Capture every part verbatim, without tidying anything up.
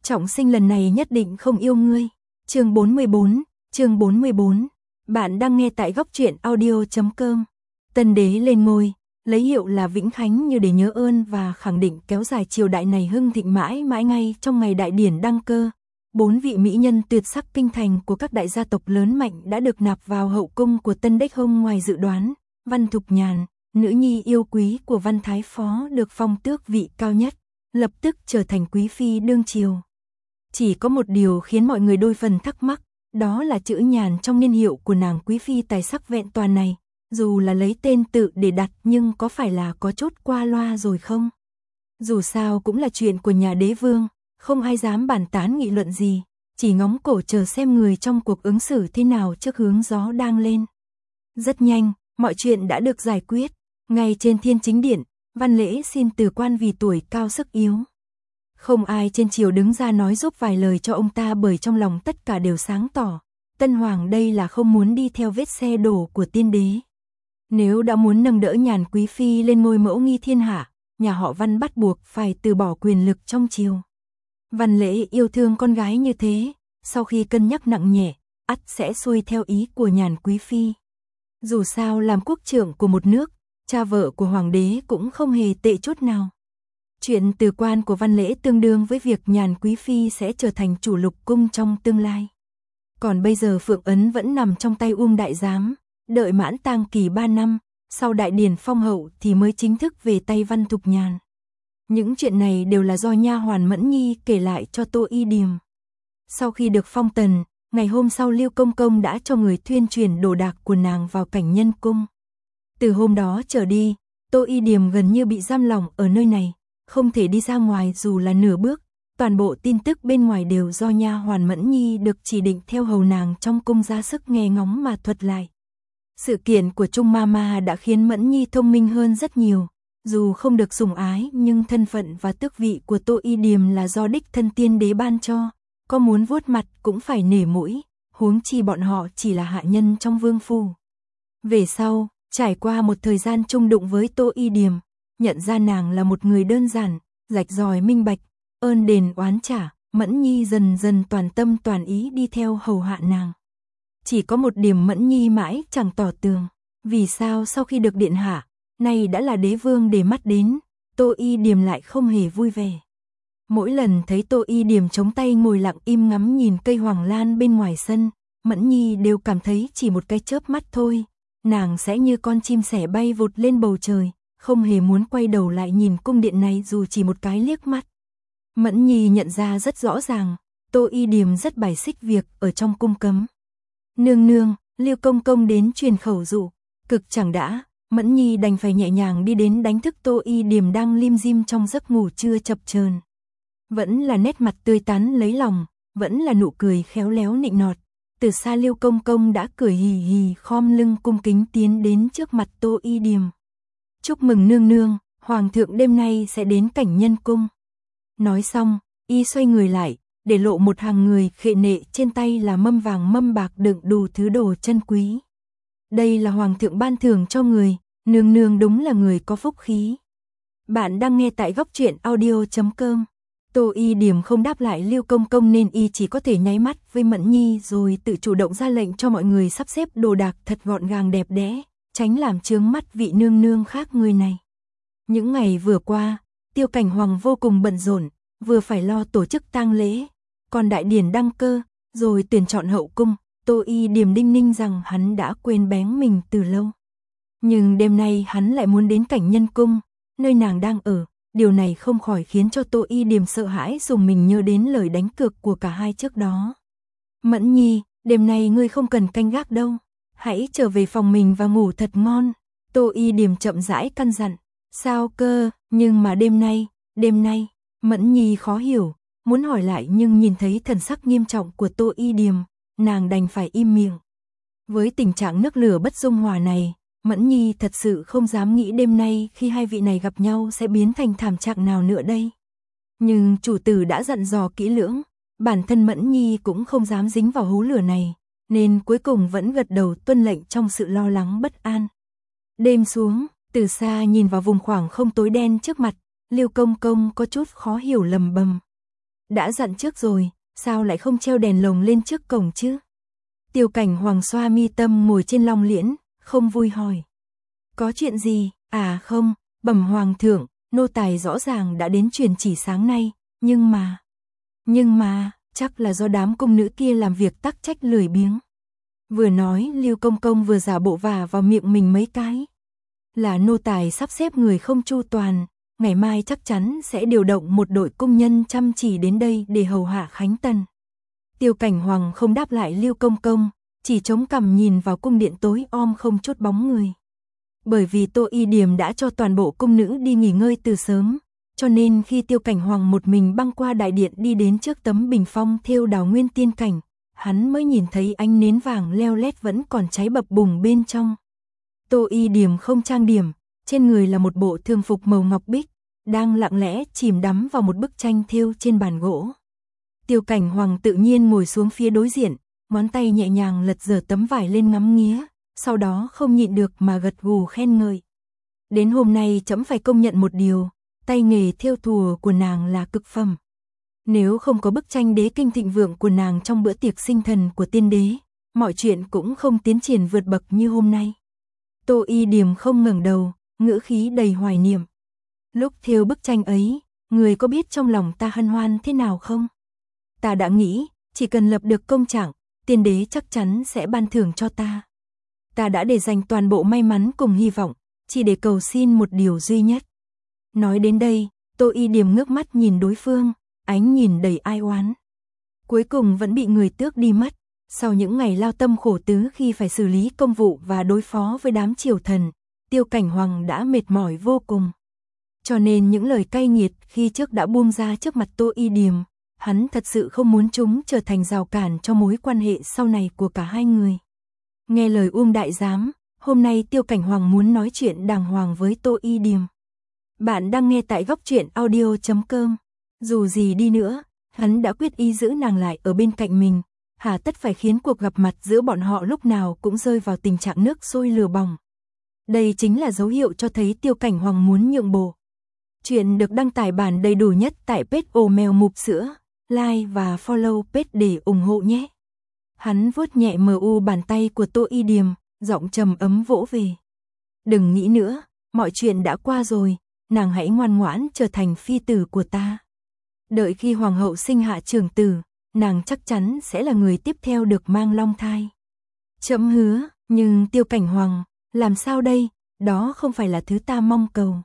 Trọng sinh lần này nhất định không yêu ngươi. Chương bốn mươi bốn, chương bốn mươi bốn. Bạn đang nghe tại góc truyện audio chấm com. Tân đế lên ngôi, lấy hiệu là Vĩnh Khánh như để nhớ ơn và khẳng định kéo dài triều đại này hưng thịnh mãi mãi. Ngay trong ngày đại điển đăng cơ, bốn vị mỹ nhân tuyệt sắc kinh thành của các đại gia tộc lớn mạnh đã được nạp vào hậu cung của Tân Đích Hông. Ngoài dự đoán, Văn Thục Nhàn, nữ nhi yêu quý của Văn Thái Phó, được phong tước vị cao nhất, lập tức trở thành quý phi đương triều. Chỉ có một điều khiến mọi người đôi phần thắc mắc, đó là chữ Nhàn trong niên hiệu của nàng quý phi tài sắc vẹn toàn này, dù là lấy tên tự để đặt nhưng có phải là có chút qua loa rồi không? Dù sao cũng là chuyện của nhà đế vương, không ai dám bàn tán nghị luận gì, chỉ ngóng cổ chờ xem người trong cuộc ứng xử thế nào trước hướng gió đang lên. Rất nhanh, mọi chuyện đã được giải quyết, ngay trên thiên chính điện, Văn Lễ xin từ quan vì tuổi cao sức yếu. Không ai trên triều đứng ra nói giúp vài lời cho ông ta, bởi trong lòng tất cả đều sáng tỏ, Tân Hoàng đây là không muốn đi theo vết xe đổ của tiên đế. Nếu đã muốn nâng đỡ Nhàn quý phi lên ngôi mẫu nghi thiên hạ, nhà họ Văn bắt buộc phải từ bỏ quyền lực trong triều. Văn Lễ yêu thương con gái như thế, sau khi cân nhắc nặng nhẹ, ắt sẽ xuôi theo ý của Nhàn quý phi. Dù sao làm quốc trưởng của một nước, cha vợ của hoàng đế cũng không hề tệ chút nào. Chuyện từ quan của Văn Lễ tương đương với việc Nhàn quý phi sẽ trở thành chủ lục cung trong tương lai. Còn bây giờ Phượng Ấn vẫn nằm trong tay Uông đại giám, đợi mãn tang kỳ ba năm, sau đại điển phong hậu thì mới chính thức về tay Văn Thục Nhàn. Những chuyện này đều là do nha hoàn Mẫn Nhi kể lại cho Tô Y Điềm. Sau khi được phong tần, ngày hôm sau Lưu Công Công đã cho người thuyên truyền đồ đạc của nàng vào Cảnh Nhân cung. Từ hôm đó trở đi, Tô Y Điềm gần như bị giam lỏng ở nơi này, không thể đi ra ngoài dù là nửa bước. Toàn bộ tin tức bên ngoài đều do nha hoàn Mẫn Nhi được chỉ định theo hầu nàng trong cung ra sức nghe ngóng mà thuật lại. Sự kiện của Trung Mama đã khiến Mẫn Nhi thông minh hơn rất nhiều. Dù không được sủng ái nhưng thân phận và tước vị của Tô Y Điềm là do đích thân tiên đế ban cho, có muốn vuốt mặt cũng phải nể mũi, huống chi bọn họ chỉ là hạ nhân trong vương phủ. Về sau, trải qua một thời gian chung đụng với Tô Y Điềm, nhận ra nàng là một người đơn giản, rạch ròi minh bạch, ơn đền oán trả, Mẫn Nhi dần dần toàn tâm toàn ý đi theo hầu hạ nàng. Chỉ có một điểm Mẫn Nhi mãi chẳng tỏ tường, vì sao sau khi được điện hạ, nay đã là đế vương để mắt đến, Tô Y Điềm lại không hề vui vẻ. Mỗi lần thấy Tô Y Điềm chống tay ngồi lặng im ngắm nhìn cây hoàng lan bên ngoài sân, Mẫn Nhi đều cảm thấy chỉ một cái chớp mắt thôi, nàng sẽ như con chim sẻ bay vụt lên bầu trời, không hề muốn quay đầu lại nhìn cung điện này dù chỉ một cái liếc mắt. Mẫn Nhi nhận ra rất rõ ràng, Tô Y Điềm rất bài xích việc ở trong cung cấm. Nương nương, Lưu Công Công đến truyền khẩu dụ, cực chẳng đã. Mẫn Nhi đành phải nhẹ nhàng đi đến đánh thức Tô Y Điềm đang lim dim trong giấc ngủ trưa chập chờn. Vẫn là nét mặt tươi tắn lấy lòng, vẫn là nụ cười khéo léo nịnh nọt. Từ xa Lưu Công Công đã cười hì hì khom lưng cung kính tiến đến trước mặt Tô Y Điềm. Chúc mừng nương nương, hoàng thượng đêm nay sẽ đến Cảnh Nhân cung. Nói xong, y xoay người lại, để lộ một hàng người khệ nệ, trên tay là mâm vàng mâm bạc đựng đủ thứ đồ chân quý. Đây là hoàng thượng ban thưởng cho người, nương nương đúng là người có phúc khí. Bạn đang nghe tại góc truyện audio chấm com. Tô Y Điềm không đáp lại Lưu Công Công nên y chỉ có thể nháy mắt với Mẫn Nhi rồi tự chủ động ra lệnh cho mọi người sắp xếp đồ đạc thật gọn gàng đẹp đẽ, tránh làm chướng mắt vị nương nương khác người này. Những ngày vừa qua, Tiêu Cảnh Hoàng vô cùng bận rộn, vừa phải lo tổ chức tang lễ, còn đại điển đăng cơ, rồi tuyển chọn hậu cung. Tô Y Điềm đinh ninh rằng hắn đã quên bén mình từ lâu. Nhưng đêm nay hắn lại muốn đến Cảnh Nhân cung, nơi nàng đang ở. Điều này không khỏi khiến cho Tô Y Điềm sợ hãi, dùng mình nhớ đến lời đánh cược của cả hai trước đó. Mẫn Nhi, đêm nay ngươi không cần canh gác đâu, hãy trở về phòng mình và ngủ thật ngon. Tô Y Điềm chậm rãi căn dặn. Sao cơ, nhưng mà đêm nay, đêm nay, Mẫn Nhi khó hiểu, muốn hỏi lại nhưng nhìn thấy thần sắc nghiêm trọng của Tô Y Điềm, nàng đành phải im miệng. Với tình trạng nước lửa bất dung hòa này, Mẫn Nhi thật sự không dám nghĩ đêm nay khi hai vị này gặp nhau sẽ biến thành thảm trạng nào nữa đây. Nhưng chủ tử đã dặn dò kỹ lưỡng, bản thân Mẫn Nhi cũng không dám dính vào hố lửa này, nên cuối cùng vẫn gật đầu tuân lệnh trong sự lo lắng bất an. Đêm xuống, từ xa nhìn vào vùng khoảng không tối đen trước mặt, Lưu Công Công có chút khó hiểu lầm bầm. đã dặn trước rồi, sao lại không treo đèn lồng lên trước cổng chứ? Tiêu Cảnh Hoàng xoa mi tâm ngồi trên long liễn, không vui hỏi. Có chuyện gì? À không, bẩm hoàng thượng, nô tài rõ ràng đã đến truyền chỉ sáng nay, nhưng mà... Nhưng mà, chắc là do đám cung nữ kia làm việc tắc trách lười biếng. Vừa nói Lưu Công Công vừa giả bộ vả vào miệng mình mấy cái. Là nô tài sắp xếp người không chu toàn, ngày mai chắc chắn sẽ điều động một đội công nhân chăm chỉ đến đây để hầu hạ Khánh Tần. Tiêu Cảnh Hoàng không đáp lại Lưu Công Công, chỉ chống cằm nhìn vào cung điện tối om không chút bóng người. Bởi vì Tô Y Điềm đã cho toàn bộ cung nữ đi nghỉ ngơi từ sớm, cho nên khi Tiêu Cảnh Hoàng một mình băng qua đại điện đi đến trước tấm bình phong thêu đào nguyên tiên cảnh, hắn mới nhìn thấy ánh nến vàng leo lét vẫn còn cháy bập bùng bên trong. Tô Y Điềm không trang điểm, trên người là một bộ thường phục màu ngọc bích, đang lặng lẽ chìm đắm vào một bức tranh thêu trên bàn gỗ. Tiêu Cảnh Hoàng tự nhiên ngồi xuống phía đối diện, ngón tay nhẹ nhàng lật dở tấm vải lên ngắm nghía, sau đó không nhịn được mà gật gù khen ngợi. Đến hôm nay trẫm phải công nhận một điều, tay nghề thêu thùa của nàng là cực phẩm. Nếu không có bức tranh đế kinh thịnh vượng của nàng trong bữa tiệc sinh thần của tiên đế, mọi chuyện cũng không tiến triển vượt bậc như hôm nay. Tô Y Điềm không ngẩng đầu, ngữ khí đầy hoài niệm. Lúc thêu bức tranh ấy, người có biết trong lòng ta hân hoan thế nào không? Ta đã nghĩ, chỉ cần lập được công trạng, tiên đế chắc chắn sẽ ban thưởng cho ta. Ta đã để dành toàn bộ may mắn cùng hy vọng, chỉ để cầu xin một điều duy nhất. Nói đến đây, Tô Y Điềm ngước mắt nhìn đối phương, ánh nhìn đầy ai oán. Cuối cùng vẫn bị người tước đi mất. Sau những ngày lao tâm khổ tứ khi phải xử lý công vụ và đối phó với đám triều thần, Tiêu Cảnh Hoàng đã mệt mỏi vô cùng. Cho nên những lời cay nghiệt khi trước đã buông ra trước mặt Tô Y Điềm, hắn thật sự không muốn chúng trở thành rào cản cho mối quan hệ sau này của cả hai người. Nghe lời Uông Đại Giám, hôm nay Tiêu Cảnh Hoàng muốn nói chuyện đàng hoàng với Tô Y Điềm. Bạn đang nghe tại góc truyện audio chấm com. Dù gì đi nữa, hắn đã quyết ý giữ nàng lại ở bên cạnh mình, hà tất phải khiến cuộc gặp mặt giữa bọn họ lúc nào cũng rơi vào tình trạng nước sôi lửa bỏng. Đây chính là dấu hiệu cho thấy Tiêu Cảnh Hoàng muốn nhượng bộ. Chuyện được đăng tải bản đầy đủ nhất tại page Ô Mèo Mụp Sữa, like và follow page để ủng hộ nhé. Hắn vuốt nhẹ mờ u bàn tay của Tô Y Điềm, giọng trầm ấm vỗ về. Đừng nghĩ nữa, mọi chuyện đã qua rồi, nàng hãy ngoan ngoãn trở thành phi tử của ta. Đợi khi hoàng hậu sinh hạ trưởng tử, nàng chắc chắn sẽ là người tiếp theo được mang long thai. Trẫm hứa, nhưng Tiêu Cảnh Hoàng, làm sao đây, đó không phải là thứ ta mong cầu.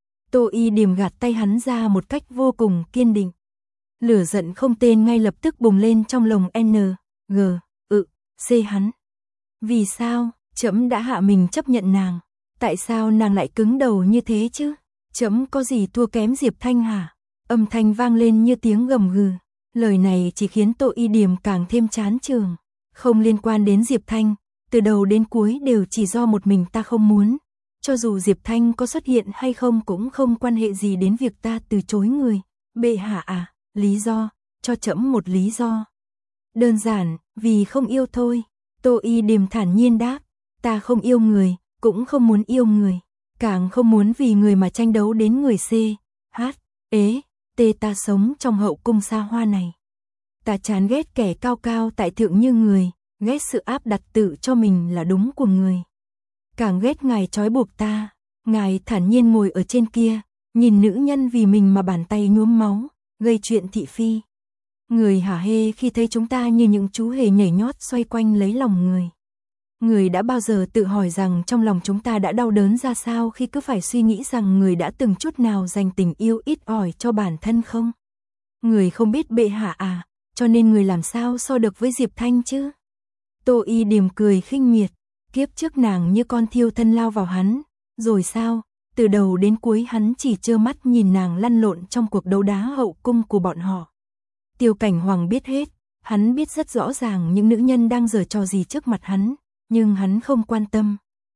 Tô Y Điềm gạt tay hắn ra một cách vô cùng kiên định. Lửa giận không tên ngay lập tức bùng lên trong lòng N, G, ự, C hắn. Vì sao, trẫm đã hạ mình chấp nhận nàng, tại sao nàng lại cứng đầu như thế chứ? Trẫm có gì thua kém Diệp Thanh hả? Âm thanh vang lên như tiếng gầm gừ. Lời này chỉ khiến Tô Y Điềm càng thêm chán chường. Không liên quan đến Diệp Thanh, từ đầu đến cuối đều chỉ do một mình ta không muốn. Cho dù Diệp Thanh có xuất hiện hay không cũng không quan hệ gì đến việc ta từ chối người. Bệ hạ à, lý do, cho trẫm một lý do. Đơn giản, vì không yêu thôi. Tô Y Điềm thản nhiên đáp, ta không yêu người, cũng không muốn yêu người. Càng không muốn vì người mà tranh đấu đến người C, H, ế, T ta sống trong hậu cung xa hoa này. Ta chán ghét kẻ cao cao tại thượng như người, ghét sự áp đặt tự cho mình là đúng của người. Càng ghét ngài trói buộc ta, ngài thản nhiên ngồi ở trên kia, nhìn nữ nhân vì mình mà bàn tay nhuốm máu, gây chuyện thị phi. Người hả hê khi thấy chúng ta như những chú hề nhảy nhót xoay quanh lấy lòng người. Người đã bao giờ tự hỏi rằng trong lòng chúng ta đã đau đớn ra sao khi cứ phải suy nghĩ rằng người đã từng chút nào dành tình yêu ít ỏi cho bản thân không? Người không biết bệ hạ à, cho nên người làm sao so được với Diệp Thanh chứ? Tô Y Điềm cười khinh miệt, kiếp trước nàng như con thiêu thân lao vào hắn, rồi sao? Từ đầu đến cuối hắn chỉ trơ mắt nhìn nàng lăn lộn trong cuộc đấu đá hậu cung của bọn họ. Tiêu Cảnh Hoàng biết hết, hắn biết rất rõ ràng những nữ nhân đang giở trò gì trước mặt hắn. Nhưng hắn không quan tâm.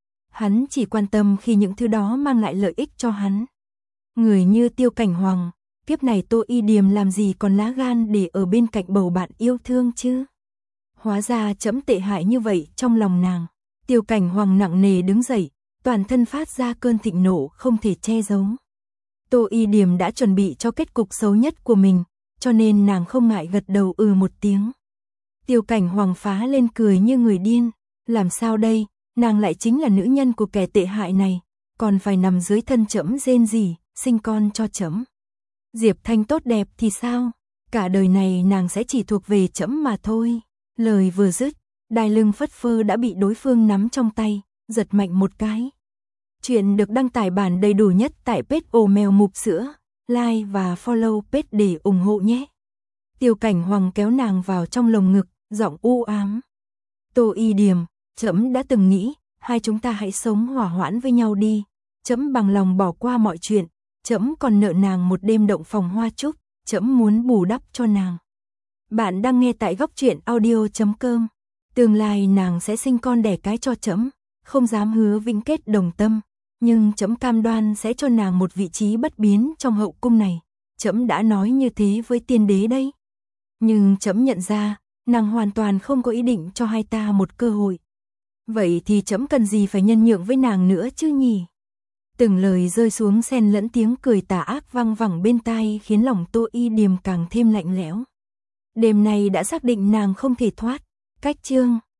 Hắn chỉ quan tâm khi những thứ đó mang lại lợi ích cho hắn. Người như Tiêu Cảnh Hoàng, kiếp này Tô Y Điềm làm gì còn lá gan để ở bên cạnh bầu bạn yêu thương chứ? Hóa ra trẫm tệ hại như vậy trong lòng nàng. Tiêu Cảnh Hoàng nặng nề đứng dậy, toàn thân phát ra cơn thịnh nộ không thể che giấu. Tô Y Điềm đã chuẩn bị cho kết cục xấu nhất của mình, cho nên nàng không ngại gật đầu ừ một tiếng. Tiêu Cảnh Hoàng phá lên cười như người điên, làm sao đây, nàng lại chính là nữ nhân của kẻ tệ hại này, còn phải nằm dưới thân trẫm rên rỉ, sinh con cho trẫm. Diệp Thanh tốt đẹp thì sao, cả đời này nàng sẽ chỉ thuộc về trẫm mà thôi. Lời vừa dứt, đai lưng phất phơ đã bị đối phương nắm trong tay, giật mạnh một cái. Chuyện được đăng tải bản đầy đủ nhất tại page Ô Mèo Mụp Sữa, like và follow page để ủng hộ nhé. Tiêu Cảnh Hoàng kéo nàng vào trong lồng ngực, giọng u ám. Tô Y Điềm, trẫm đã từng nghĩ, hai chúng ta hãy sống hòa hoãn với nhau đi, trẫm bằng lòng bỏ qua mọi chuyện, trẫm còn nợ nàng một đêm động phòng hoa trúc, trẫm muốn bù đắp cho nàng. Bạn đang nghe tại góc truyện audio chấm com. Tương lai nàng sẽ sinh con đẻ cái cho trẫm, không dám hứa vĩnh kết đồng tâm, nhưng trẫm cam đoan sẽ cho nàng một vị trí bất biến trong hậu cung này. Trẫm đã nói như thế với tiên đế đấy. Nhưng trẫm nhận ra, nàng hoàn toàn không có ý định cho hai ta một cơ hội. Vậy thì trẫm cần gì phải nhân nhượng với nàng nữa chứ nhỉ? Từng lời rơi xuống xen lẫn tiếng cười tà ác vang vẳng bên tai khiến lòng Tô Y Điềm càng thêm lạnh lẽo. Đêm nay đã xác định nàng không thể thoát, cách chương